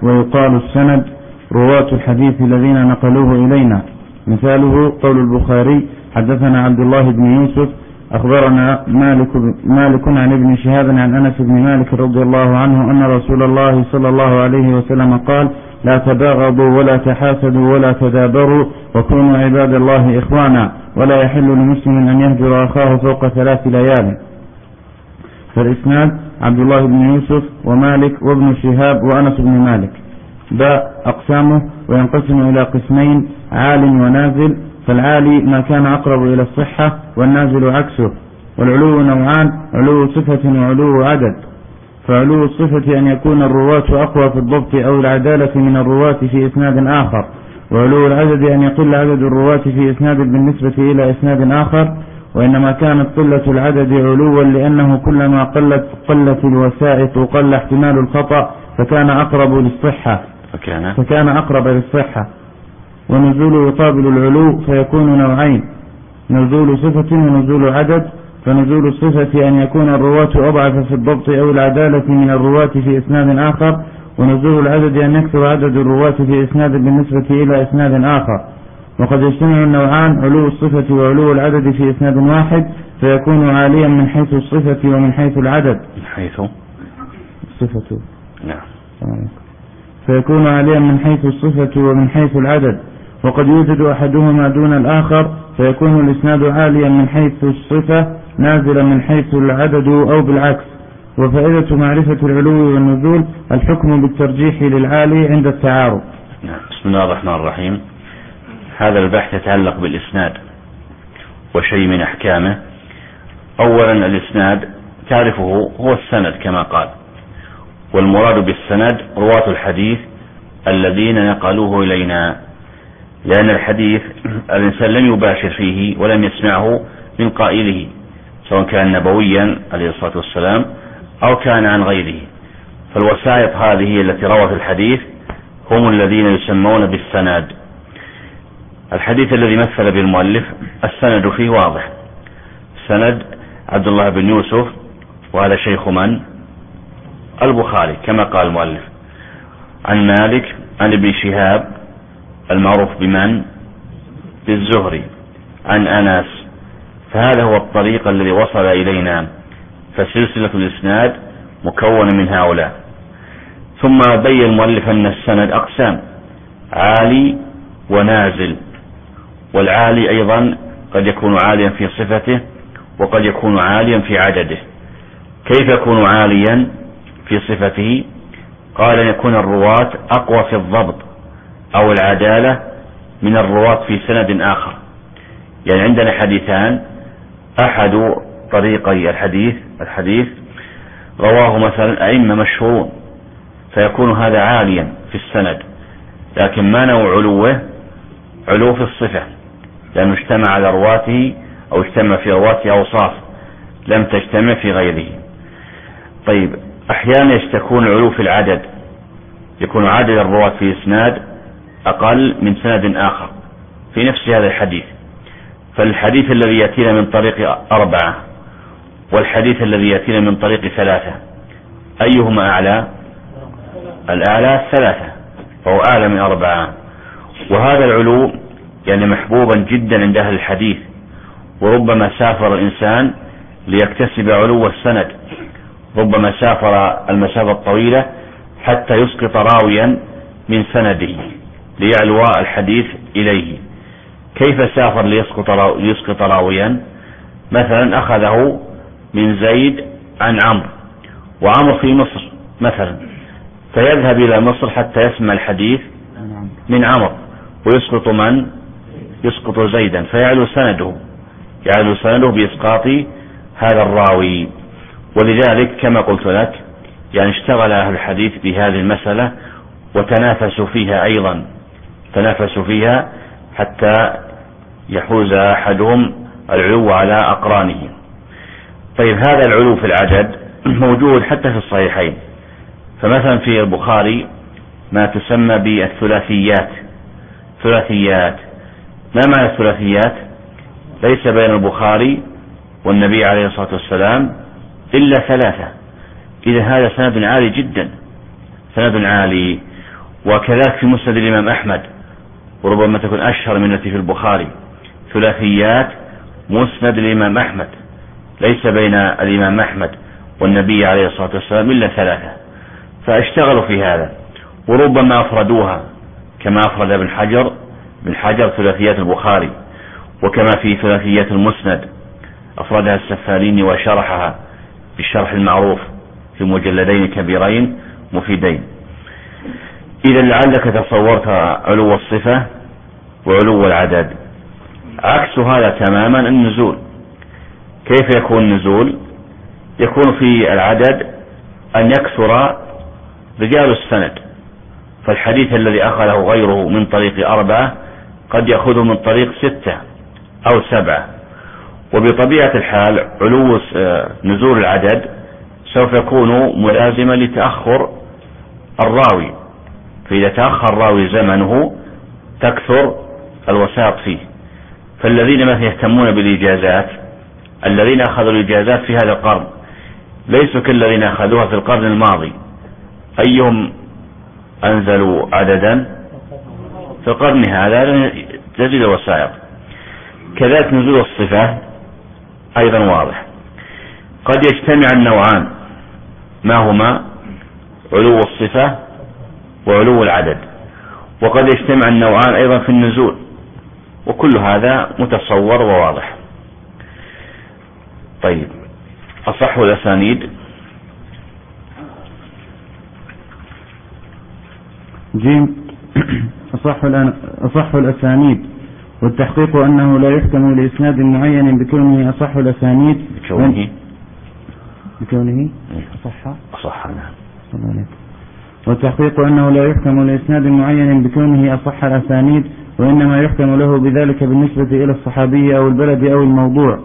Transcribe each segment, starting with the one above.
ويقال السند رواة الحديث الذين نقلوه إلينا. مثاله قول البخاري: حدثنا عبد الله بن يوسف أخبرنا مالك عن ابن شهاب عن أنس بن مالك رضي الله عنه أن رسول الله صلى الله عليه وسلم قال: لا تباغضوا ولا تحاسدوا ولا تدابروا وكونوا عباد الله إخوانا، ولا يحل لمسلم أن يهجر أخاه فوق 3 ليال. فالإسناد عبد الله بن يوسف ومالك وابن شهاب وأنس بن مالك. باء أقسامه: وينقسم إلى قسمين: عال ونازل. فالعالي ما كان أقرب إلى الصحة، والنازل عكسه. والعلو نوعان: علو صفة وعلو عدد. فعلو الصفة أن يكون الرواة أقوى في الضبط أو العدالة من الرواة في إسناد آخر، وعلو العدد أن يقل عدد الرواة في إسناد بالنسبة إلى إسناد آخر. وإنما كانت قلة العدد علوا لأنه كلما قلت الوسائط قل احتمال الخطأ فكان أقرب للصحة. ونزول يقابل العلو فيكون نوعين: نزول صفة ونزول عدد. فنزول الصفة أن يكون الرواة أضعف في الضبط أو العدالة من الرواة في إسناد آخر، ونزول العدد أن يكثر عدد الرواة في إسناد بالنسبة إلى إسناد آخر. وقد يجتمع النوعان علو الصفة وعلو العدد في إسناد واحد، فيكون عاليا من حيث الصفة ومن حيث العدد. فيكون عاليا من حيث الصفة ومن حيث العدد. وقد يوجد أحدهما دون الآخر، فيكون الإسناد عاليا من حيث الصفة نازلا من حيث العدد أو بالعكس. وفائدة معرفة العلو والنزول الحكم بالترجيح للعالي عند التعارض. بسم الله الرحمن الرحيم. هذا البحث يتعلق بالإسناد وشيء من أحكامه. أولا الإسناد تعرفه هو السند كما قال، والمراد بالسند رواة الحديث الذين نقلوه إلينا، لأن الحديث الإنسان لم يباشر فيه ولم يسمعه من قائله، سواء كان نبويا عليه الصلاة والسلام أو كان عن غيره. فالوسائط هذه التي روت الحديث هم الذين يسمون بالسند. الحديث الذي مثل بالمؤلف السند فيه واضح: سند عبد الله بن يوسف، وهذا شيخ من؟ البخاري كما قال المؤلف، عن مالك عن ابن شهاب المعروف بمن؟ بالزهري، عن أنس. فهذا هو الطريق الذي وصل إلينا. فسلسلة الإسناد مكونة من هؤلاء. ثم بين المؤلف أن السند أقسام: عالي ونازل. والعالي أيضا قد يكون عاليا في صفته وقد يكون عاليا في عدده. كيف يكون عاليا في صفته؟ قال أن يكون الرواة أقوى في الضبط أو العدالة من الرواة في سند آخر. يعني عندنا حديثان: أحد طريقي الحديث رواه مثلا أئمة مشهورون، فيكون هذا عاليا في السند، لكن ما نوع علوه؟ علو في الصفة، لأنه اجتمع على رواته أو اجتمع في رواته أوصاف لم تجتمع في غيره. طيب، أحيانا يكون العلو في العدد، يكون عدد الرواة في إسناد أقل من سند آخر في نفس هذا الحديث. فالحديث الذي يأتينا من طريق 4 والحديث الذي يأتينا من طريق 3 أيهما أعلى؟ الأعلى 3، فهو أعلى من 4. وهذا العلو يعني محبوبا جدا عند أهل الحديث، وربما سافر الإنسان ليكتسب علو السند، ربما سافر المسافة الطويلة حتى يسقط راويا من سنده ليعلو الحديث إليه. كيف سافر ليسقط راويا؟ مثلا أخذه من زيد عن عمرو، وعمرو في مصر مثلا، فيذهب إلى مصر حتى يسمع الحديث من عمرو، ويسقط من؟ يسقط زيدا، فيعلو سنده بإسقاط هذا الراوي. ولذلك كما قلت لك يعني اشتغل أهل الحديث بهذه المسألة وتنافسوا فيها حتى يحوز أحدهم العلو على أقرانه. طيب، هذا العلو في العدد موجود حتى في الصحيحين. فمثلا في البخاري ما تسمى بالثلاثيات. ما معنى الثلاثيات؟ ليس بين البخاري والنبي عليه الصلاة والسلام إلا 3. إذا هذا سند عالي جدا، سند عالي. وكذلك في مسند الإمام أحمد، وربما تكون أشهر من التي في البخاري، ثلاثيات مسند الإمام أحمد، ليس بين الإمام أحمد والنبي عليه الصلاة والسلام إلا 3، فاشتغلوا في هذا، وربما أفردوها كما أفرد ابن حجر ثلاثيات البخاري، وكما في ثلاثيات المسند أفردها السفاريني وشرحها بالشرح المعروف في مجلدين كبيرين مفيدين. إذا لعلك تصورت علو الصفة وعلو العدد. عكس هذا تماما النزول. كيف يكون النزول؟ يكون في العدد أن يكثر رجال السند، فالحديث الذي أخذه غيره من طريق 4 قد يأخذه من طريق 6 أو 7، وبطبيعة الحال علو نزول العدد سوف يكون ملازما لتأخر الراوي، فإذا تأخر الراوي زمنه تكثر الوساط فيه. فالذين مثلا يهتمون بالإجازات، الذين أخذوا الإجازات في هذا القرن ليسوا كالذين أخذوها في القرن الماضي. أيهم أنزلوا عددا في القرن هذا تجد الوسائط. كذلك نزول الصفة أيضا واضح. قد يجتمع النوعان، ما هما؟ علو الصفة وعلو العدد. وقد يجتمع النوعان أيضا في النزول، وكل هذا متصور وواضح. طيب، أصح الأسانيد. جيم. أصح الأسانيد، والتحقيق أنه لا يحكم لإسناد معين بكونه أصح الأسانيد. بكونه أصح. نعم. والتحقيق أنه لا يحكم لإسناد معين بكونه أصح الأسانيد، وإنما يحكم له بذلك بالنسبة إلى الصحابي أو البلد أو الموضوع.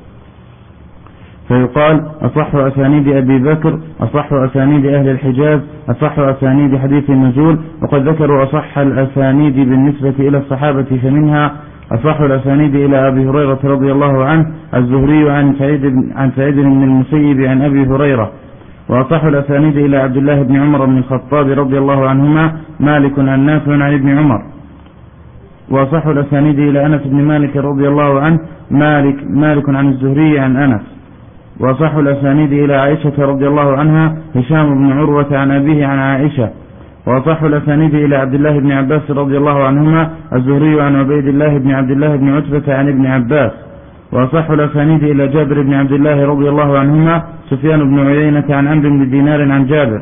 فيقال أصح أسانيد أبي بكر، أصح أسانيد أهل الحجاز، أصح أسانيد حديث النزول. وقد ذكروا أصح الأسانيد بالنسبة إلى الصحابة، فمنها أصح الأسانيد إلى أبي هريرة رضي الله عنه الزهري عن سعيد بن المسيب عن أبي هريرة. وأصح الأسانيد إلى عبد الله بن عمر بن الخطاب رضي الله عنهما مالك عن نافع عن ابن عمر. وأصح الأسانيد إلى أنس بن مالك رضي الله عنه مالك عن الزهري عن أنس. وأصح الأسانيد إلى عائشة رضي الله عنها هشام بن عروة عن أبيه عن عائشة. وأصح الأسانيد إلى عبد الله بن عباس رضي الله عنهما الزهري عن عبيد الله بن عبد الله بن عتبة عن ابن عباس. وأصح الأسانيد إلى جابر بن عبد الله رضي الله عنهما سفيان بن عيينة عن عمرو بن دينار عن جابر.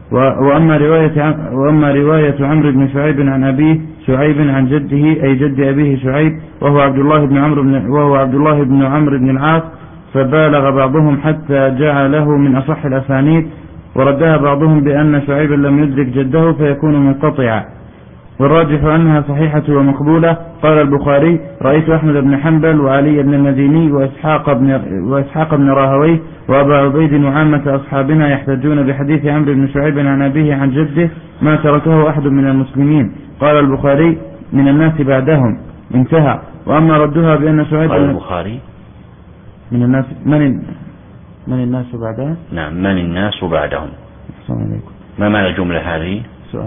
وأما رواية عمرو بن شعيب عن أبيه شعيب عن جده أي جد أبيه شعيب وهو عبد الله بن عمرو بن العاص، فبالغ بعضهم حتى جعله من أصح الأسانيد، وردها بعضهم بأن شعيبا لم يدرك جده فيكون منقطعا، والراجح أنها صحيحة ومقبولة. قال البخاري: رأيت أحمد بن حنبل وعلي بن المديني وإسحاق بن راهويه وأبا عبيد وعامة أصحابنا يحتجون بحديث عمرو بن شعيب عن أبيه عن جده ما تركه أحد من المسلمين. قال البخاري: من الناس بعدهم، انتهى. وأما ردها بأن شعيب قال البخاري من الناس من الناس بعدهم. نعم، من الناس بعدهم. السلام عليكم. ما معنى الجملة هذه؟ سؤال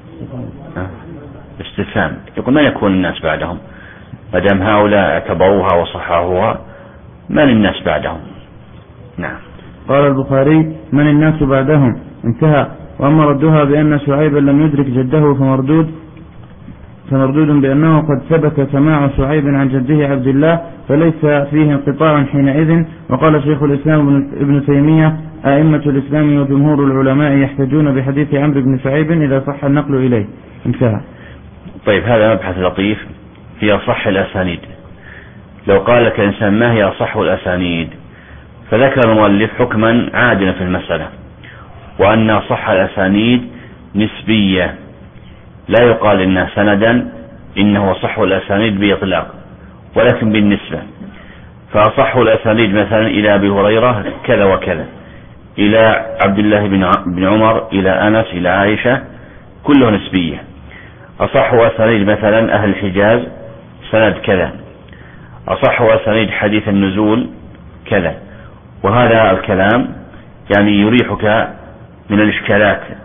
استفهام. يقول: من يكون الناس بعدهم؟ ما دام هؤلاء اعتبروها وصححوها، من الناس بعدهم؟ نعم. قال البخاري: من الناس بعدهم، انتهى. وأما ردها بأن شعيبا لم يدرك جده فمردود بأنه قد ثبت سماع شعيب عن جده عبد الله، فليس فيه انقطاع حينئذ. وقال شيخ الإسلام ابن تيمية: أئمة الإسلام وجمهور العلماء يحتجون بحديث عمرو بن شعيب إذا صح النقل إليه، انتهى. طيب، هذا مبحث لطيف في أصح الأسانيد. لو قال لك إنسان: ما هي أصح الأسانيد؟ فذكر المؤلف حكما عادلا في المسألة، وأن أصح الأسانيد نسبية، لا يقال إنها سندا إنه أصح الأسانيد بإطلاق، ولكن بالنسبة. فأصح الأسانيد مثلا إلى أبي هريرة كذا وكذا، إلى عبد الله بن عمر، إلى أنس، إلى عائشة، كله نسبية. أصح أسانيد مثلا أهل الحجاز سند كذا، أصح أسانيد حديث النزول كذا. وهذا الكلام يعني يريحك من الإشكالات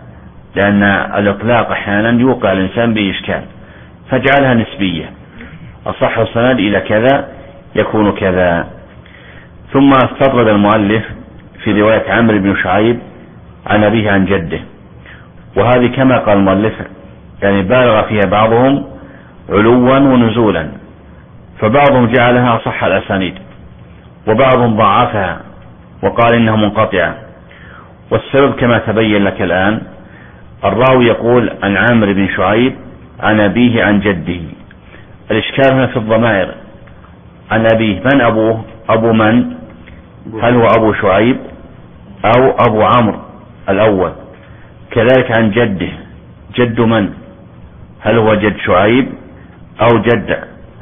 لأن الإطلاق أحيانا يوقع الإنسان بإشكال، فاجعلها نسبية، أصح السند إلى كذا يكون كذا. ثم استطرد المؤلف في رواية عمرو بن شعيب عن أبيه عن جده، وهذه كما قال المؤلف يعني بالغ فيها بعضهم علوا ونزولا، فبعضهم جعلها أصح الأسانيد وبعضهم ضعفها وقال إنها منقطعة. والسبب كما تبين لك الآن، الراوي يقول عن عمرو بن شعيب عن أبيه عن جده، الإشكال هنا في الضمائر. عن أبيه، من أبوه؟ أبو من؟ هل هو أبو شعيب أو أبو عمرو الأول؟ كذلك عن جده، جد من؟ هل هو جد شعيب أو جد،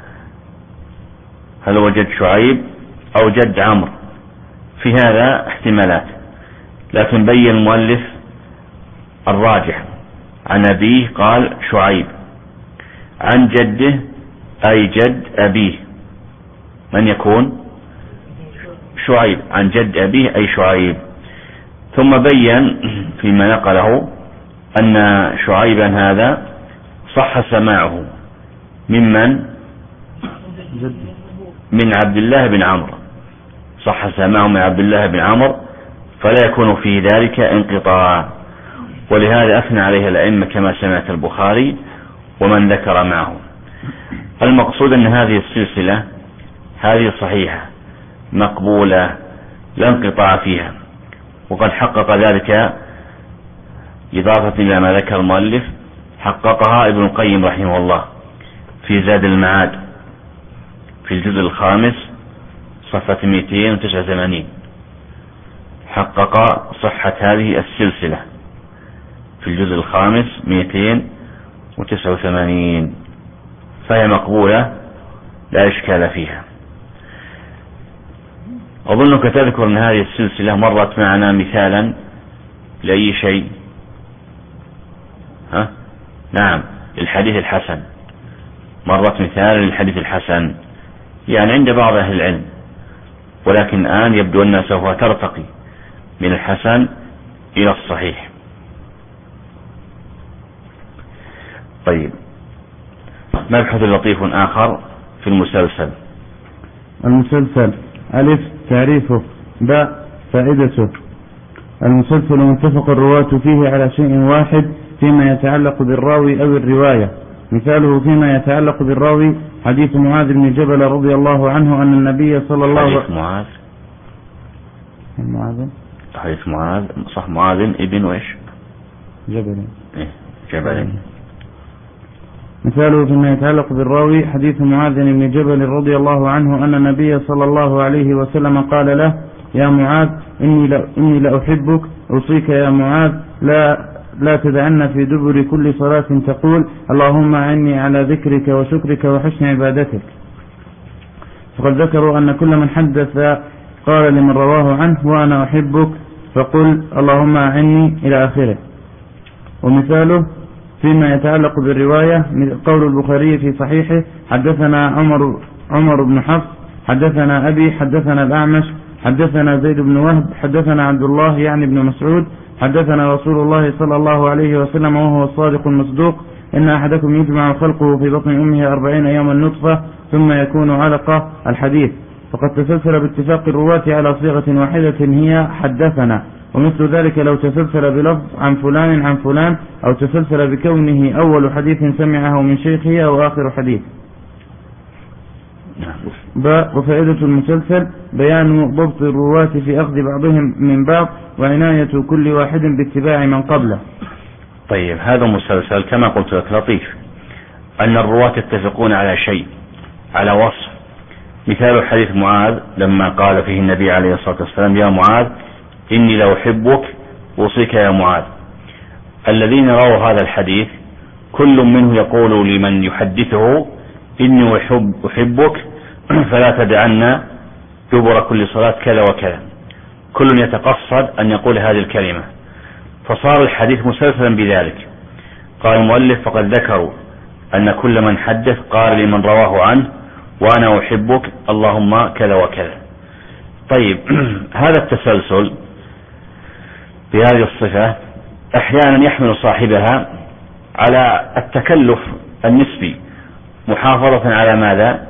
هل هو جد شعيب أو جد عمرو؟ في هذا احتمالات، لكن بين المؤلف الراجح. عن أبيه قال شعيب، عن جده أي جد أبيه، من يكون؟ شعيب، عن جد أبيه أي شعيب. ثم بين فيما نقله أن شعيبا هذا صح سماعه ممن؟ من عبد الله بن عمرو، صح سماعه من عبد الله بن عمرو، فلا يكون في ذلك انقطاع، ولهذا أثنى عليه الأئمة كما سمعت البخاري ومن ذكر معه. المقصود أن هذه السلسلة هذه صحيحة مقبولة لا انقطاع فيها، وقد حقق ذلك إضافة إلى ما ذكر المؤلف، حققها ابن القيم رحمه الله في زاد المعاد في الجزء الخامس صفحة 289، حقق صحة هذه السلسلة في الجزء الخامس 289، فهي مقبولة لا إشكال فيها. أظنك تذكر أن هذه السلسلة مرت معنا مثالا لأي شيء؟ ها؟ نعم، الحديث الحسن، مرت مثالا للحديث الحسن يعني عند بعض أهل العلم، ولكن الآن يبدو أنها سوف ترتقي من الحسن إلى الصحيح. طيب، مبحث لطيف آخر في المسلسل. المسلسل: ألف تعريفه، باء فائدته. المسلسل متفق الرواة فيه على شيء واحد فيما يتعلق بالراوي أو الرواية. مثاله فيما يتعلق بالراوي حديث معاذ بن جبل رضي الله عنه أن النبي صلى الله عليه وسلم حديث معاذ صح، معاذ ابن وإيش؟ جبل. مثاله فيما يتعلق بالراوي حديث معاذ بن جبل رضي الله عنه أن النبي صلى الله عليه وسلم قال له: يا معاذ إني لأحبك، أوصيك يا معاذ لا تدعن في دبر كل صلاة تقول اللهم أعني على ذكرك وشكرك وحسن عبادتك. فقد ذكروا أن كل من حدث قال لمن رواه عنه وأنا أحبك فقل اللهم أعني إلى آخره. ومثاله فيما يتعلق بالرواية قول البخاري في صحيحه: حدثنا عمر بن حفص حدثنا أبي حدثنا الأعمش حدثنا زيد بن وهب حدثنا عبد الله يعني بن مسعود حدثنا رسول الله صلى الله عليه وسلم وهو الصادق المصدوق: إن أحدكم يجمع خلقه في بطن أمه 40 يوما نطفة ثم يكون علقة. الحديث فقد تسلسل باتفاق الرواة على صيغة واحدة هي حدثنا، ومثل ذلك لو تسلسل بلفظ عن فلان عن فلان، أو تسلسل بكونه أول حديث سمعه من شيخه أو آخر حديث. وفائدة المسلسل بيان ضبط الرواة في أخذ بعضهم من بعض وعناية كل واحد باتباع من قبله. طيب، هذا مسلسل كما قلت لك لطيف، أن الرواة يتفقون على شيء، على وصف. مثال حديث معاذ لما قال فيه النبي عليه الصلاة والسلام: يا معاذ إني لأحبك أوصيك يا معاذ. الذين رووا هذا الحديث كل منه يقول لمن يحدثه: إني أحبك فلا تدعنا دبر كل صلاة كذا وكذا. كل يتقصد أن يقول هذه الكلمة، فصار الحديث مسلسلا بذلك. قال المؤلف: فقد ذكروا أن كل من حدث قال لمن رواه عنه وأنا أحبك اللهم كذا وكذا. طيب، هذا التسلسل بهذه الصفة أحيانا يحمل صاحبها على التكلف النسبي محافظة على ماذا؟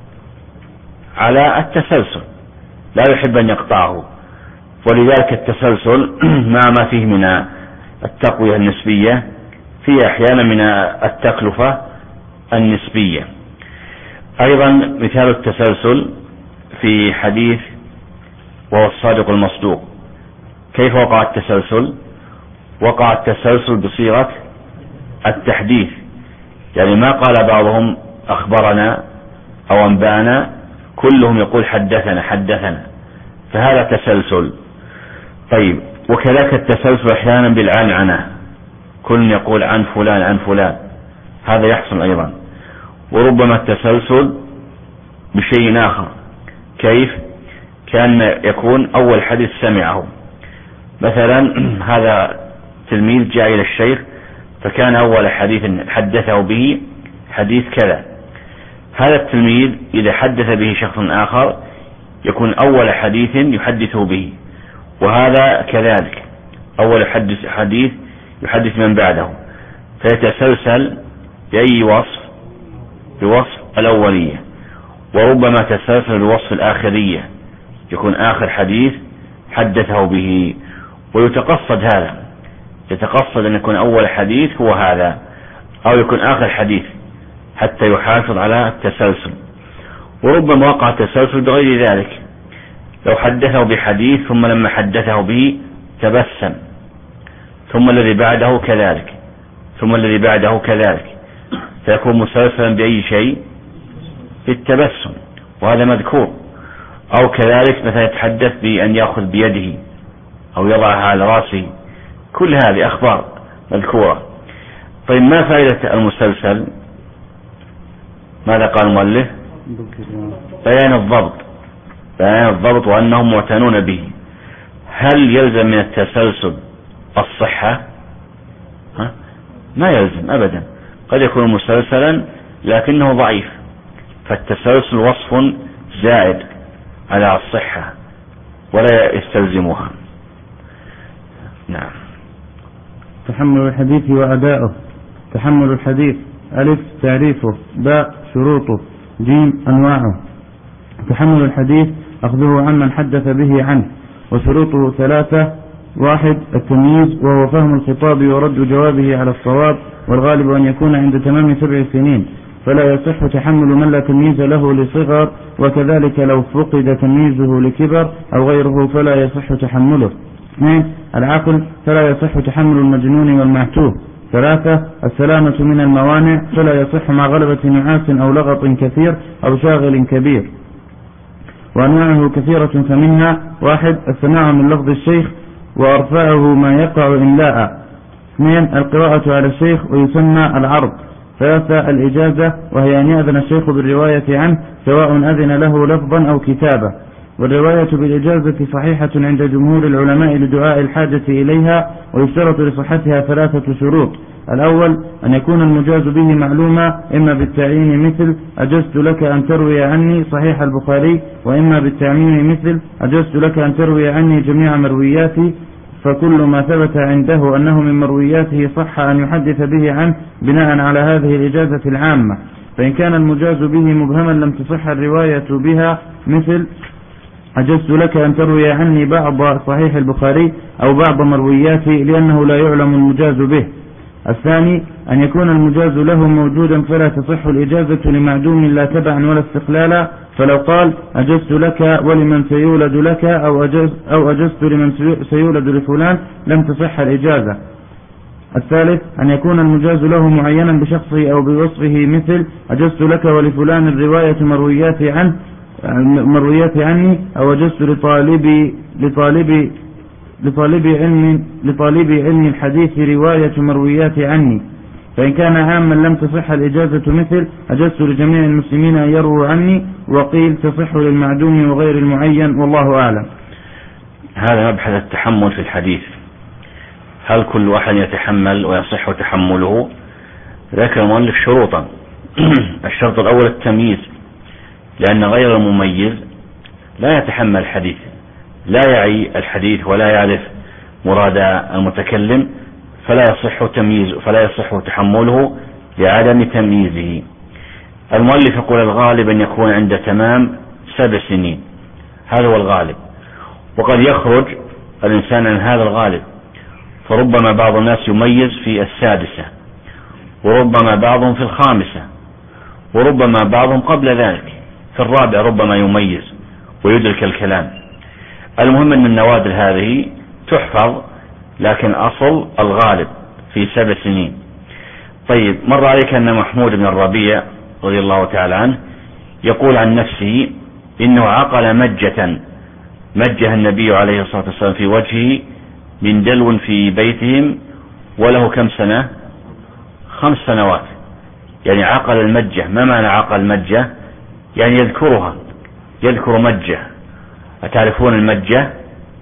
على التسلسل، لا يحب أن يقطعه، ولذلك التسلسل ما فيه من التقوية النسبية فيه أحيانا من التكلفة النسبية. أيضا مثال التسلسل في حديث وهو الصادق المصدوق. كيف وقع التسلسل؟ وقع التسلسل بصيغة التحديث، يعني ما قال بعضهم أخبرنا أو أنبأنا، كلهم يقول حدثنا، فهذا تسلسل. طيب، وكذلك التسلسل أحيانا بالعنعنة، كل يقول عن فلان، هذا يحصل أيضا. وربما التسلسل بشيء آخر، كيف؟ كان يكون أول حديث سمعه، مثلا هذا تلميذ جاء إلى الشيخ فكان أول حديث حدثه به حديث كذا، هذا التلميذ إذا حدث به شخص آخر يكون أول حديث يحدثه به، وهذا كذلك أول حديث يحدث من بعده، فيتسلسل بأي وصف؟ بوصف الأولية. وربما تسلسل بوصف الآخرية، يكون آخر حديث حدثه به، ويتقصد هذا، يتقصد أن يكون أول حديث هو هذا، أو يكون آخر حديث حتى يحافظ على التسلسل. وربما وقع التسلسل بغير ذلك، لو حدثه بحديث ثم لما حدثه به تبسم، ثم الذي بعده كذلك، ثم الذي بعده كذلك، فيكون مسلسلا بأي شيء؟ بالتبسم، وهذا مذكور. أو كذلك مثلا يتحدث بأن يأخذ بيده أو يضعها على رأسه، كل هذه أخبار مذكورة. طيب، ما فائدة المسلسل؟ ماذا قال المؤلف؟ بيان الضبط وأنهم معتنون به. هل يلزم من التسلسل الصحة؟ ما يلزم أبدا، قد يكون مسلسلا لكنه ضعيف، فالتسلسل وصف زائد على الصحة ولا يستلزمها. نعم. تحمل الحديث وأداؤه. تحمل الحديث: ألف تعريفه، باء شروطه، جيم أنواعه. تحمل الحديث أخذه عمن حدث به عنه، وشروطه 3: 1 التمييز، وهو فهم الخطاب ورد جوابه على الصواب، والغالب أن يكون عند تمام 7 سنين، فلا يصح تحمل من لا تمييز له لصغر، وكذلك لو فقد تمييزه لكبر أو غيره فلا يصح تحمله. 2 العقل، فلا يصح تحمل المجنون والمعتوه. 3 السلامة من الموانع، فلا يصح مع غلبة نعاس أو لغط كثير أو شاغل كبير. وأنواعه كثيرة، فمنها: 1 السماع من لفظ الشيخ وأرفعه ما يقع إملاء. 2 القراءة على الشيخ ويسمى العرض. 3 الإجازة، وهي أن يأذن الشيخ بالرواية عنه سواء أذن له لفظا أو كتابة. والرواية بالإجازة صحيحة عند جمهور العلماء لدعاء الحاجة إليها، ويشترط لصحتها 3 شروط: الأول أن يكون المجاز به معلوما، إما بالتعيين مثل أجزت لك أن تروي عني صحيح البخاري، وإما بالتعميم مثل أجزت لك أن تروي عني جميع مروياتي، فكل ما ثبت عنده أنه من مروياته صح أن يحدث به عنه بناء على هذه الإجازة العامة. فإن كان المجاز به مبهما لم تصح الرواية بها، مثل أجزت لك أن تروي عني بعض صحيح البخاري أو بعض مروياتي، لأنه لا يعلم المجاز به. الثاني أن يكون المجاز له موجودا، فلا تصح الإجازة لمعدوم لا تبعا ولا استقلالا، فلو قال أجزت لك ولمن سيولد لك أو أجزت لمن سيولد لفلان لم تصح الإجازة. الثالث أن يكون المجاز له معينا بشخصه أو بوصفه، مثل أجزت لك ولفلان الرواية مرويات عني، أو أجزت لطالب علم الحديث رواية مرويات عني. فإن كان عاما لم تصح الإجازة، مثل أجزت لجميع المسلمين أن يروا عني، وقيل تصح للمعدوم وغير المعين، والله أعلم. هذا مبحث التحمل في الحديث، هل كل واحد يتحمل ويصح تحمله؟ ذكر المؤلف شروطا. الشرط الأول التمييز، لأن غير المميز لا يتحمل الحديث، لا يعي الحديث ولا يعرف مراد المتكلم، فلا يصح تحمله لعدم تمييزه. المؤلف يقول الغالب أن يكون عند تمام 7 سنين، هذا هو الغالب، وقد يخرج الإنسان عن هذا الغالب، فربما بعض الناس يميز في 6، وربما بعضهم في 5، وربما بعضهم قبل ذلك في 4 ربما يميز ويدرك الكلام. المهم أن النوادر هذه تحفظ، لكن أصل الغالب في 7 سنين. طيب، مر عليك أن محمود بن الربيع رضي الله تعالى عنه يقول عن نفسه إنه عقل مجه النبي عليه الصلاة والسلام في وجهه من دلو في بيتهم، وله كم سنة؟ 5 سنوات. يعني عقل المجة. ما معنى عقل مجة؟ يعني يذكر مجة. أتعرفون المجة؟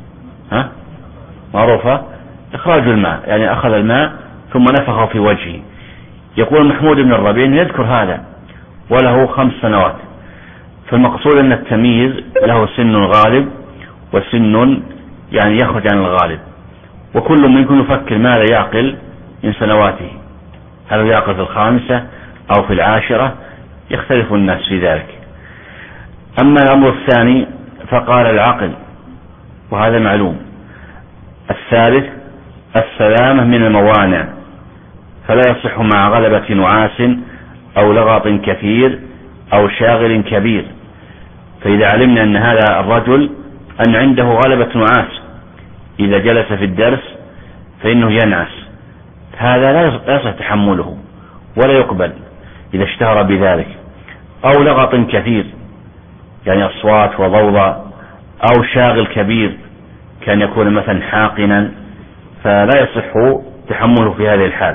معروفة، إخراج الماء، يعني أخذ الماء ثم نفخه في وجهه. يقول محمود بن الربيع يذكر هذا وله 5 سنوات. فالمقصود أن التمييز له سن غالب وسن يعني يخرج عن الغالب، وكل منكم يفكر ماذا يعقل من سنواته، هل يعقل في 5 أو في 10؟ يختلف الناس في ذلك. أما الأمر الثاني فقال العقل، وهذا معلوم. الثالث السلامة من الموانع، فلا يصح مع غلبة نعاس أو لغط كثير أو شاغل كبير. فإذا علمنا أن هذا الرجل أن عنده غلبة نعاس، إذا جلس في الدرس فإنه ينعس، هذا لا يصح تحمله ولا يقبل إذا اشتهر بذلك. أو لغط كثير، يعني أصوات وضوضاء، أو شاغل كبير كان يكون مثلا حاقنا، فلا يصح تحمله في هذه الحال.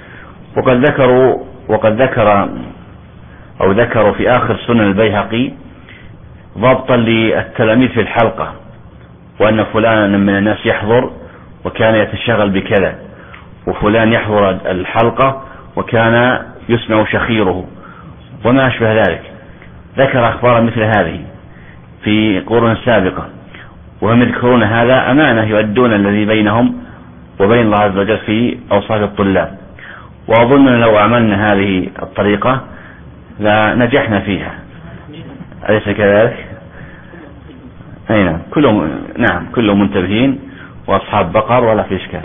ذكروا في آخر سنن البيهقي ضبطا للتلاميذ في الحلقة، وأن فلانا من الناس يحضر وكان يتشغل بكذا، وفلان يحضر الحلقة وكان يسمع شخيره وما أشبه ذلك. ذكر أخبارا مثل هذه في قرون سابقة، وهم يذكرون هذا أمانة يؤدون الذي بينهم وبين الله عز وجل في أوصاف الطلاب. وأظن لو عملنا هذه الطريقة لنجحنا فيها، أليس كذلك؟ أي نعم، كلهم منتبهين وأصحاب بقر ولا في إشكال.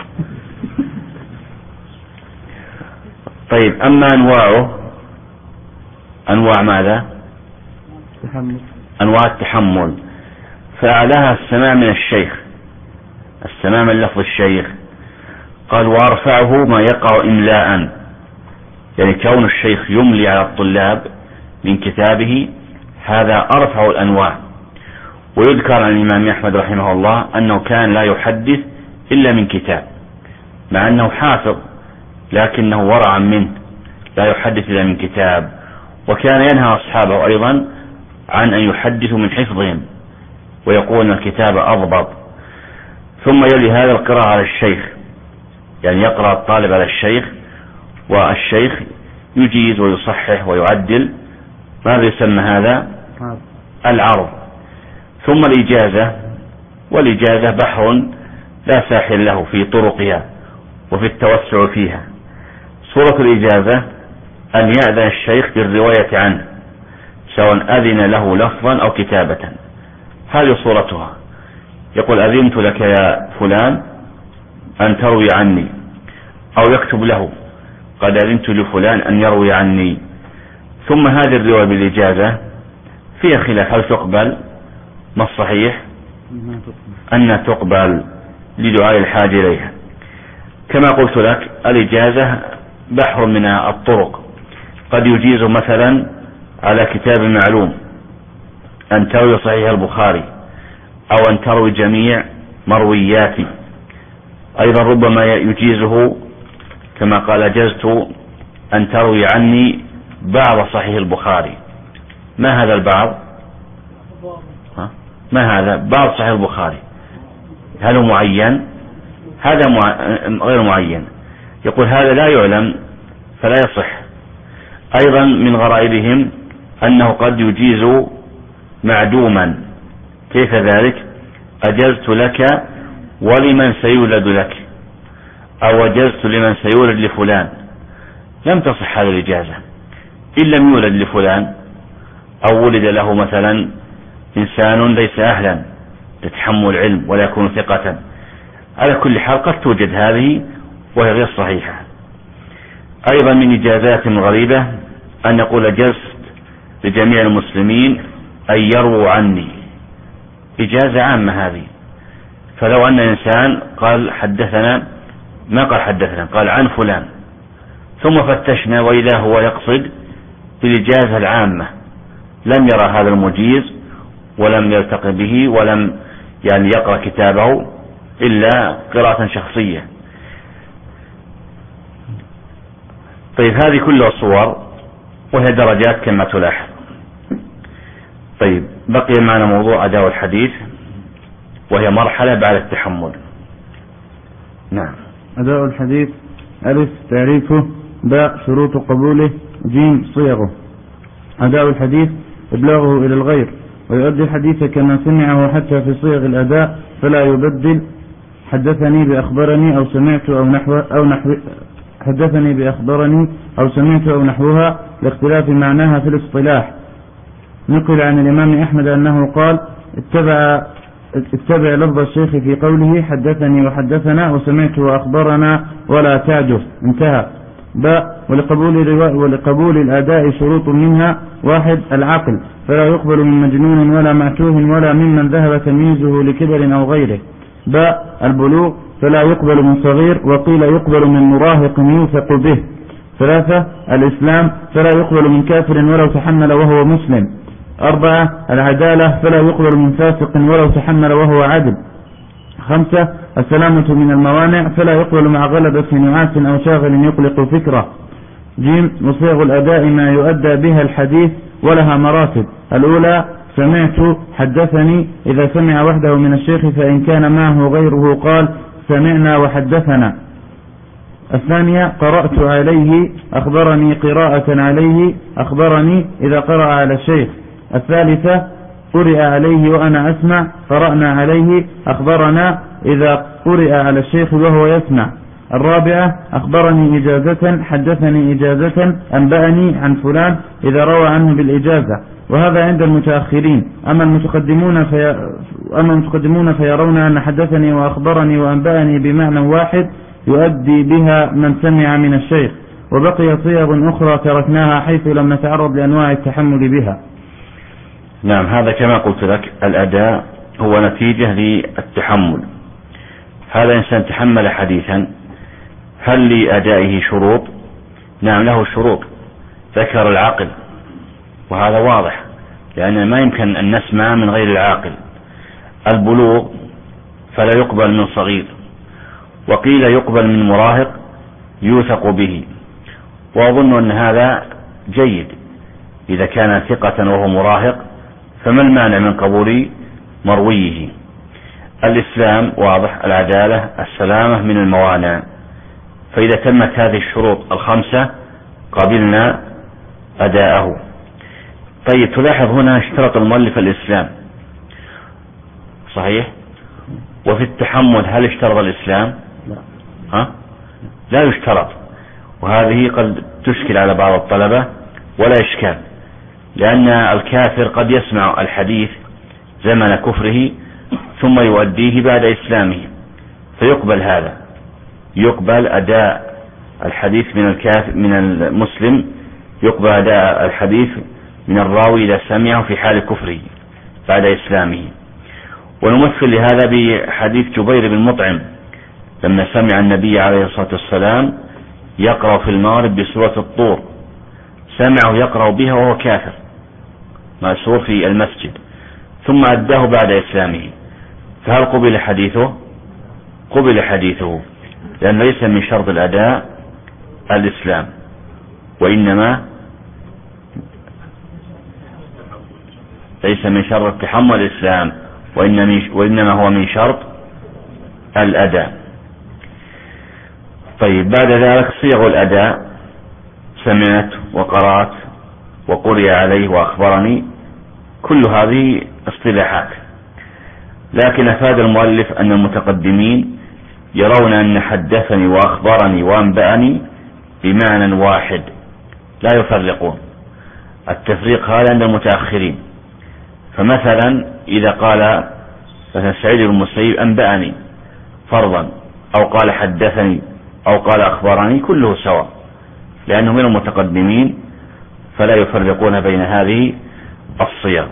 طيب، أما أنواع ماذا؟ أنواع التحمل، فأعلاها السماع من الشيخ، السماع من لفظ الشيخ. قال وأرفعه ما يقع إملاء، يعني كون الشيخ يملي على الطلاب من كتابه، هذا أرفع الأنواع. ويذكر عن الإمام أحمد رحمه الله أنه كان لا يحدث إلا من كتاب، مع أنه حافظ لكنه ورعا منه، لا يحدث إلا من كتاب. وكان ينهى أصحابه أيضا عن أن يحدثوا من حفظهم، ويقول أن الكتاب أضبط. ثم يلي هذا القراءة على الشيخ، يعني يقرأ الطالب على الشيخ، والشيخ يجيز ويصحح ويعدل. ماذا يسمى هذا؟ العرض. ثم الإجازة، والإجازة بحر لا ساحل له في طرقها وفي التوسع فيها. صورة الإجازة أن يأذن الشيخ بالرواية عنه، سواء أذن له لفظا أو كتابة، هذه صورتها. يقول أذنت لك يا فلان أن تروي عني، أو يكتب له قد أذنت لفلان أن يروي عني. ثم هذه الرواية بالإجازة فيها خلاف، هل تقبل؟ ما الصحيح؟ أنها تقبل لدعاء الحاجة إليها. كما قلت لك، الإجازة بحر من الطرق، قد يجيز مثلا على كتاب معلوم أن تروي صحيح البخاري، أو أن تروي جميع مروياتي. أيضا ربما يجيزه كما قال أجزت أن تروي عني بعض صحيح البخاري. ما هذا البعض؟ ما هذا بعض صحيح البخاري؟ هل هو معين؟ هذا غير معين. يقول هذا لا يعلم فلا يصح. أيضا من غرائبهم أنه قد يجيز معدوما. كيف ذلك؟ أجزت لك ولمن سيولد لك، أو أجزت لمن سيولد لفلان، لم تصح هذه الإجازة. إن لم يولد لفلان أو ولد له مثلا إنسان ليس أهلا لتحمل العلم ولا يكون ثقة، على كل حال قد توجد هذه وهي غير صحيحة. أيضا من إجازات غريبة أن يقول أجزت لجميع المسلمين أن يرووا عني، إجازة عامة هذه. فلو أن إنسان قال حدثنا، ما قال حدثنا، قال عن فلان، ثم فتشنا وإذا هو يقصد بالإجازة العامة، لم يرى هذا المجيز ولم يلتقي به ولم يعني يقرأ كتابه إلا قراءة شخصية. طيب هذه كلها صور وهي درجات كما تلاحظ. طيب بقي معنا موضوع أداء الحديث وهي مرحلة بعد التحمل. نعم. أداء الحديث: ألف تعريفه، باء شروط قبوله، جيم صيغه. أداء الحديث إبلاغه إلى الغير، ويؤدي الحديث كما سمعه حتى في صيغ الأداء، فلا يبدل حدثني بأخبرني أو سمعت أو نحو حدثني بأخبرني أو سمعت أو نحوها لاختلاف معناها في الاصطلاح. نقل عن الإمام أحمد أنه قال: اتبع لفظ الشيخ في قوله حدثني وحدثنا وسمعت وأخبرنا ولا تعجف. انتهى. باء ولقبول الأداء شروط منها: 1. العقل، فلا يقبل من مجنون ولا معتوه ولا ممن ذهب تمييزه لكبر أو غيره. باء البلوغ، فلا يقبل من صغير، وقيل يقبل من مراهق يوثق به. 3. الإسلام، فلا يقبل من كافر ولو تحمل وهو مسلم. 4. العدالة، فلا يقبل من فاسق ولو تحمل وهو عدل. 5. السلامة من الموانع، فلا يقبل مع غلبة نعاس أو شاغل يقلق فكرة. جيم وصيغ الأداء ما يؤدى بها الحديث ولها مراتب: الأولى سمعت حدثني، إذا سمع وحده من الشيخ، فإن كان معه غيره قال سمعنا وحدثنا. الثانية قرأت عليه، أخبرني قراءة عليه، أخبرني إذا قرأ على الشيخ. الثالثة قرئ عليه وأنا أسمع، قرأنا عليه، أخبرنا إذا قرئ على الشيخ وهو يسمع. الرابعة أخبرني إجازة، حدثني إجازة، أنبأني عن فلان إذا روى عنه بالإجازة. وهذا عند المتأخرين. أما المتقدمون فيرون أن حدثني وأخبرني وأنبأني بمعنى واحد يؤدي بها من سمع من الشيخ، وبقي صيغ أخرى تركناها حيث لم نتعرض لأنواع التحمل بها. نعم، هذا كما قلت لك الأداء هو نتيجة للتحمل. هذا إنسان تحمل حديثا، هل لأدائه شروط؟ نعم له شروط. ذكر العقل، وهذا واضح لأن ما يمكن أن نسمع من غير العاقل. البلوغ، فلا يقبل من صغير، وقيل يقبل من مراهق يوثق به، وأظن أن هذا جيد. إذا كان ثقة وهو مراهق فما المانع من قبول مرويه؟ الإسلام واضح، العدالة، السلامة من الموانع. فإذا تمت هذه الشروط 5 قبلنا أداءه. طيب تلاحظ هنا اشترط المؤلف الإسلام، صحيح؟ وفي التحمل هل اشترط الإسلام؟ لا يشترط. وهذه قد تشكل على بعض الطلبة ولا إشكال، لأن الكافر قد يسمع الحديث زمن كفره ثم يؤديه بعد إسلامه، فيقبل هذا، يقبل أداء الحديث من المسلم، يقبل أداء الحديث من الراوي إذا سمعه في حال كفره بعد إسلامه. ونمثل لهذا بحديث جبير بن مطعم لما سمع النبي عليه الصلاة والسلام يقرأ في المغرب بسورة الطور، سمعه يقرأ بها وهو كافر مأسور في المسجد، ثم أداه بعد إسلامه، فهل قبل حديثه؟ قبل حديثه، لأن ليس من شرط الأداء الإسلام، وإنما ليس من شرط التحمل الإسلام، وإنما هو من شرط الأداء. طيب بعد ذلك صيغ الأداء: سمعت وقرأت وقرئ عليه وأخبرني، كل هذه اصطلاحات. لكن أفاد المؤلف أن المتقدمين يرون أن حدثني وأخبرني وأنبأني بمعنى واحد لا يفرقون. التفريق هذا عند المتأخرين. فمثلا إذا قال مثلا سعيد بن المسيب أنبأني فرضا، أو قال حدثني، أو قال أخبرني، كله سواء، لأنه من المتقدمين فلا يفرقون بين هذه الصيغ.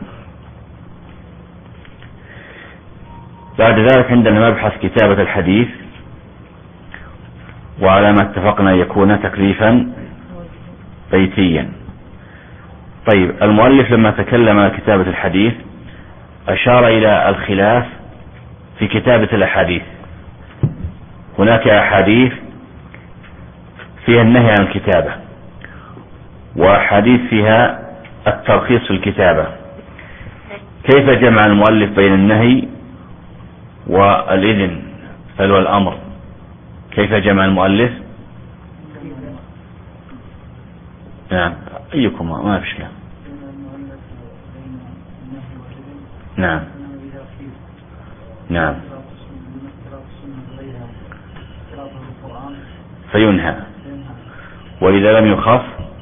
بعد ذلك عندنا مبحث كتابة الحديث، وعلى ما اتفقنا يكون تكليفا بيتيا. طيب، المؤلف لما تكلم عن كتابة الحديث أشار إلى الخلاف في كتابة الأحاديث. هناك أحاديث فيها النهي عن الكتابة، وأحاديث فيها الترخيص في الكتابة. كيف جمع المؤلف بين النهي والإذن بل والأمر؟ كيف جمع المؤلف؟ نعم، أيكما ما في شيء. نعم نعم، فينهى، وإذا لم يخف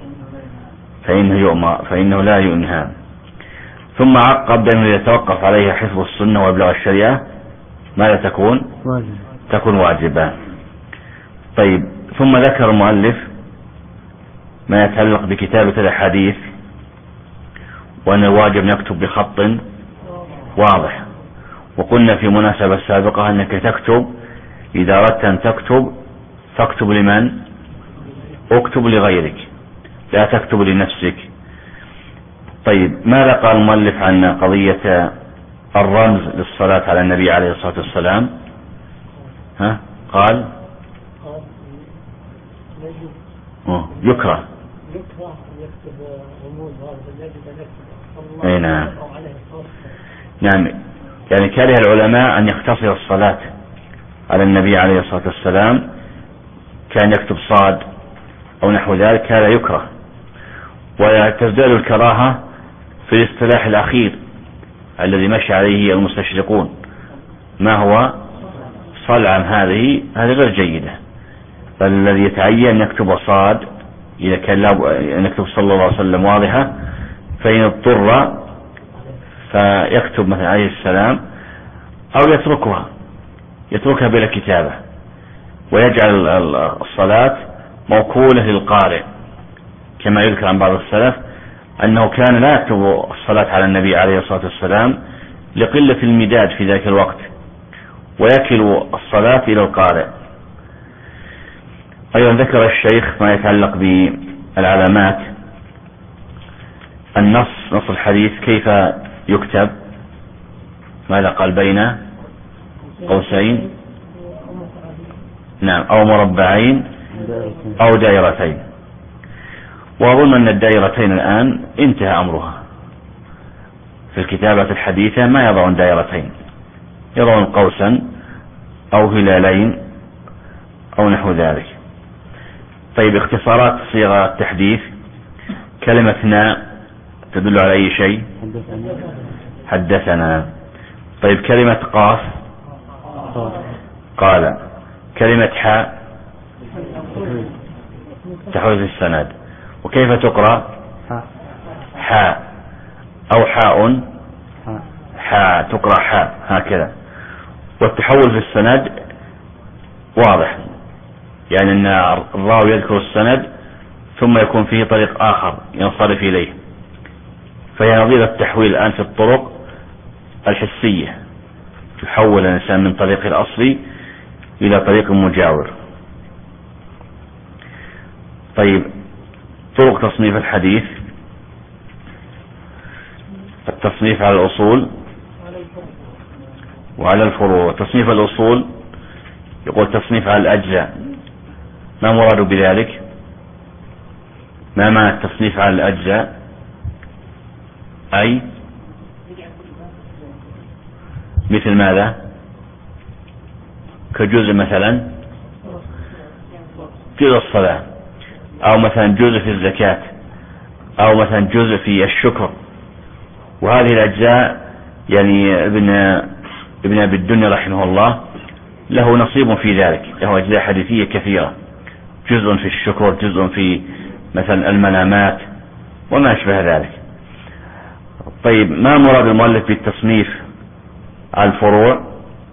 فإنه لا ينهى. ثم عقب بأنه يتوقف عليه حفظ السنة وإبلاغ الشريعة ماذا تكون واجبة. طيب، ثم ذكر المؤلف ما يتعلق بكتابة الأحاديث، وأن الواجب نكتب بخط واضح. وقلنا في مناسبة سابقة أنك تكتب إذا أردت أن تكتب فاكتب لمن؟ اكتب لغيرك، لا تكتب لنفسك. طيب، ماذا قال المؤلف عن قضية الرمز للصلاة على النبي عليه الصلاة والسلام؟ قال يكره. اي نعم، يعني كره العلماء أن يختصر الصلاة على النبي عليه الصلاة والسلام، كان يكتب صاد أو نحو ذلك، هذا يكره. وتزداد الكراهة في الاصطلاح الأخير الذي مشى عليه المستشرقون، ما هو صلعا، هذه غير جيدة. بل الذي يتعين يكتب صاد إذا كان نكتب صلى الله عليه وسلم واضحة، فإن اضطر فيكتب مثلا عليه السلام، أو يتركها بلا كتابة، ويجعل الصلاة موكولة للقارئ، كما يذكر عن بعض السلف أنه كان لا يكتب الصلاة على النبي عليه الصلاة والسلام لقلة المداد في ذلك الوقت، ويكل الصلاة إلى القارئ. أيضا ذكر الشيخ ما يتعلق بالعلامات، نص الحديث كيف يكتب. ماذا قال؟ بين قوسين، نعم، أو مربعين أو دائرتين. وأظن أن الدائرتين الآن انتهى أمرها في الكتابة الحديثة، ما يضعون دائرتين، يضعون قوسا أو هلالين أو نحو ذلك. طيب، اختصارات صيغة التحديث: كلمة نا تدل على أي شيء؟ حدثنا. طيب، كلمة قاف قال. كلمة حاء تحوز السند. وكيف تقرأ؟ حاء أو حاء تقرأ حاء هكذا. والتحول في السند واضح، يعني أن الراوي يذكر السند ثم يكون فيه طريق آخر ينصرف إليه، فهي نظير التحويل الآن في الطرق الحسية، يحول الإنسان من طريق الأصلي إلى طريق مجاور. طيب، طرق تصنيف الحديث: التصنيف على الأصول وعلى الفروع. تصنيف الأصول يقول تصنيف على الأجزاء. ما مراد بذلك؟ ما معنى التصنيف على الأجزاء؟ أي مثل ماذا؟ كجزء مثلا جزء الصلاة، أو مثلا جزء في الزكاة، أو مثلا جزء في الشكر. وهذه الأجزاء يعني ابن أبي الدنيا رحمه الله له نصيب في ذلك، له أجزاء حديثية كثيرة، جزء في الشكر، جزء في مثلا المنامات وما أشبه ذلك. طيب، ما مراد المؤلف بالتصنيف على الفروع؟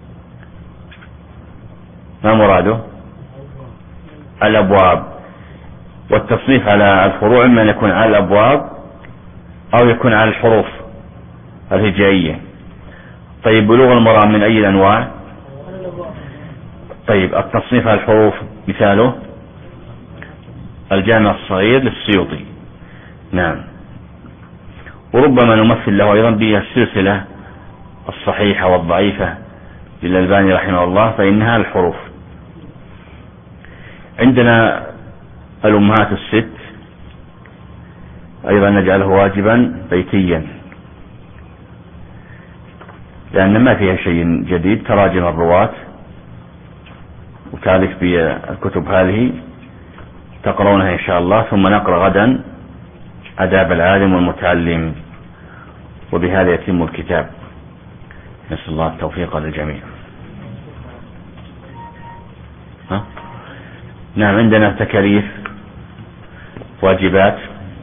ما مراده؟ الأبواب. والتصنيف على الفروع إما أن يكون على الأبواب أو يكون على الحروف الهجائية. طيب، بلوغ المرام من أي الأنواع؟ طيب، التصنيف على الحروف مثاله الجامع الصغير للسيوطي. نعم. وربما نمثل له أيضا بالسلسلة الصحيحة والضعيفة للألباني رحمه الله، فإنها الحروف. عندنا الأمهات الست أيضا نجعله واجبا بيتيا، لأن ما فيها شيء جديد، تراجم الرواة وتالف بالكتب هذه تقرونها إن شاء الله. ثم نقرأ غدا آداب العالم والمتعلم، وبهذا يتم الكتاب. نسأل الله التوفيق للجميع. نعم، عندنا تكاليف، واجبات.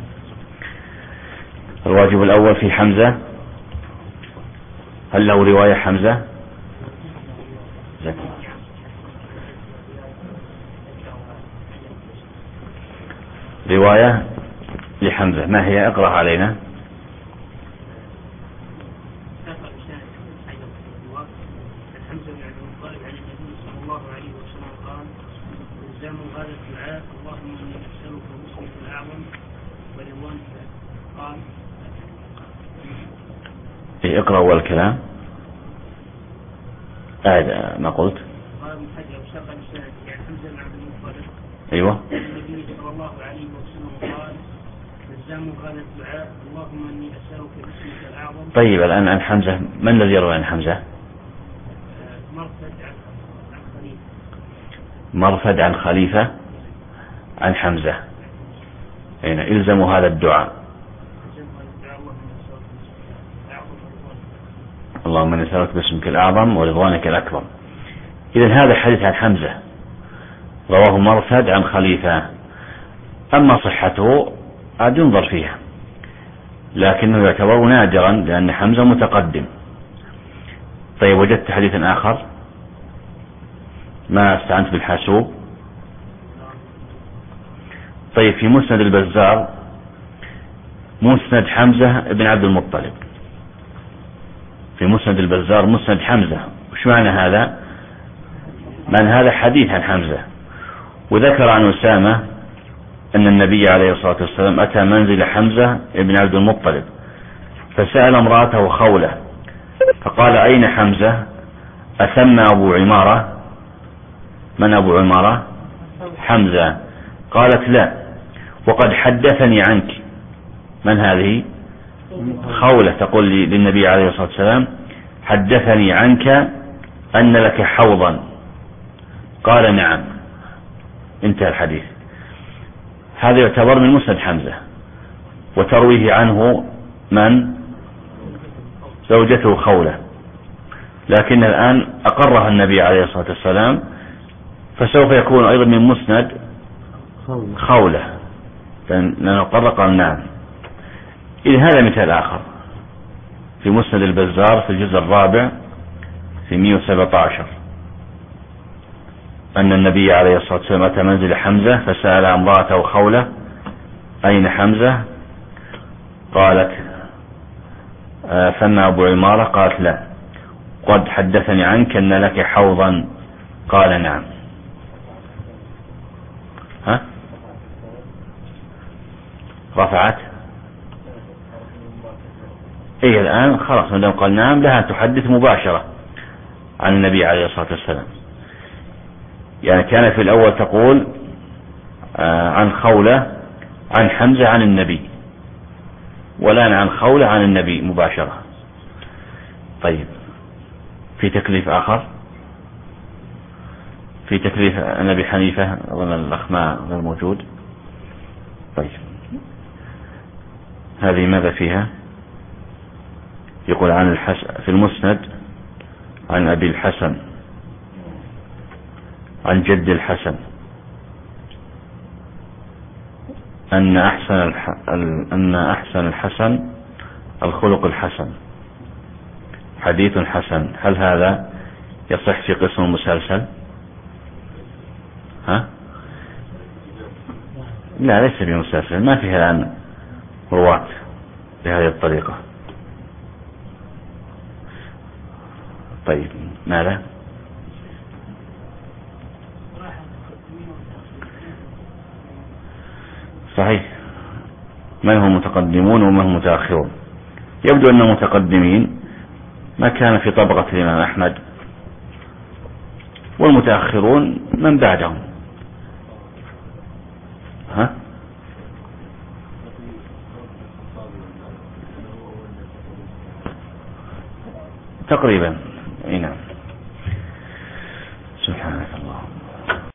الواجب الأول في حمزة، هل له رواية حمزة؟ رواية لحمزة، ما هي؟ اقرأ علينا. اقرأ أول كلام. ما قلت. أيوة. النبي صلى الله عليه وسلم قال: الزام هذا الدعاء اللهم إني أسألك باسمك الأعظم. طيب، الآن عن حمزة، من الذي يروي عن حمزة؟ مرثد عن خليفة عن حمزة. هنا إلزموا هذا الدعاء. اللهم إني أسألك باسمك الأعظم ورضوانك الأكبر. إذن هذا حديث عن حمزة رواه مرثد عن خليفة. أما صحته عاد ينظر فيها، لكنه يعتبر نادرا لأن حمزة متقدم. طيب، وجدت حديثا آخر؟ ما استعنت بالحاسوب؟ طيب، في مسند البزار مسند حمزة بن عبد المطلب. في مسند البزار مسند حمزة. وش معنى هذا؟ معنى هذا حديث عن حمزة. وذكر عن أسامة أن النبي عليه الصلاة والسلام أتى منزل حمزة بن عبد المطلب فسأل امرأته خولة فقال: أين حمزة؟ أثم أبو عمارة؟ من أبو عمارة؟ حمزة. قالت: لا، وقد حدثني عنك. من هذه؟ خولة تقول للنبي عليه الصلاة والسلام: حدثني عنك أن لك حوضا. قال: نعم. انتهى الحديث. هذا يعتبر من مسند حمزة، وترويه عنه من؟ زوجته خولة. لكن الآن أقرها النبي عليه الصلاة والسلام، فسوف يكون أيضا من مسند خولة، لأنه قال نعم. إذن هذا مثال آخر في مسند البزار في الجزء الرابع في 117 أن النبي عليه الصلاة والسلام أتى منزل حمزة فسأل امرأته خولة: أين حمزة؟ قالت: ثم أبو عمارة. قالت: لا، قد حدثني عنك أن لك حوضا. قال: نعم. رفعت. إيه الآن خلاص، ما دام قال نعم لها تحدث مباشرة عن النبي عليه الصلاة والسلام. يعني كان في الأول تقول عن خولة عن حمزة عن النبي، والآن عن خولة عن النبي مباشرة. طيب، في تكليف آخر في تكليف النبي حنيفة، أظن الأخ ما غير موجود. طيب، هذه ماذا فيها؟ يقول عن في المسند عن أبي الحسن عن جد الحسن أن أحسن الحسن الخلق الحسن، حديث حسن. هل هذا يصح في قسم المسلسل؟ ها؟ لا، ليس بمسلسل، ما فيها الآن رواة بهذه الطريقة. طيب ماذا؟ صحيح، من هم متقدمون ومن هم متأخرون؟ يبدو أن متقدمين ما كان في طبقة الإمام أحمد، والمتأخرون من بعدهم. ها؟ تقريبا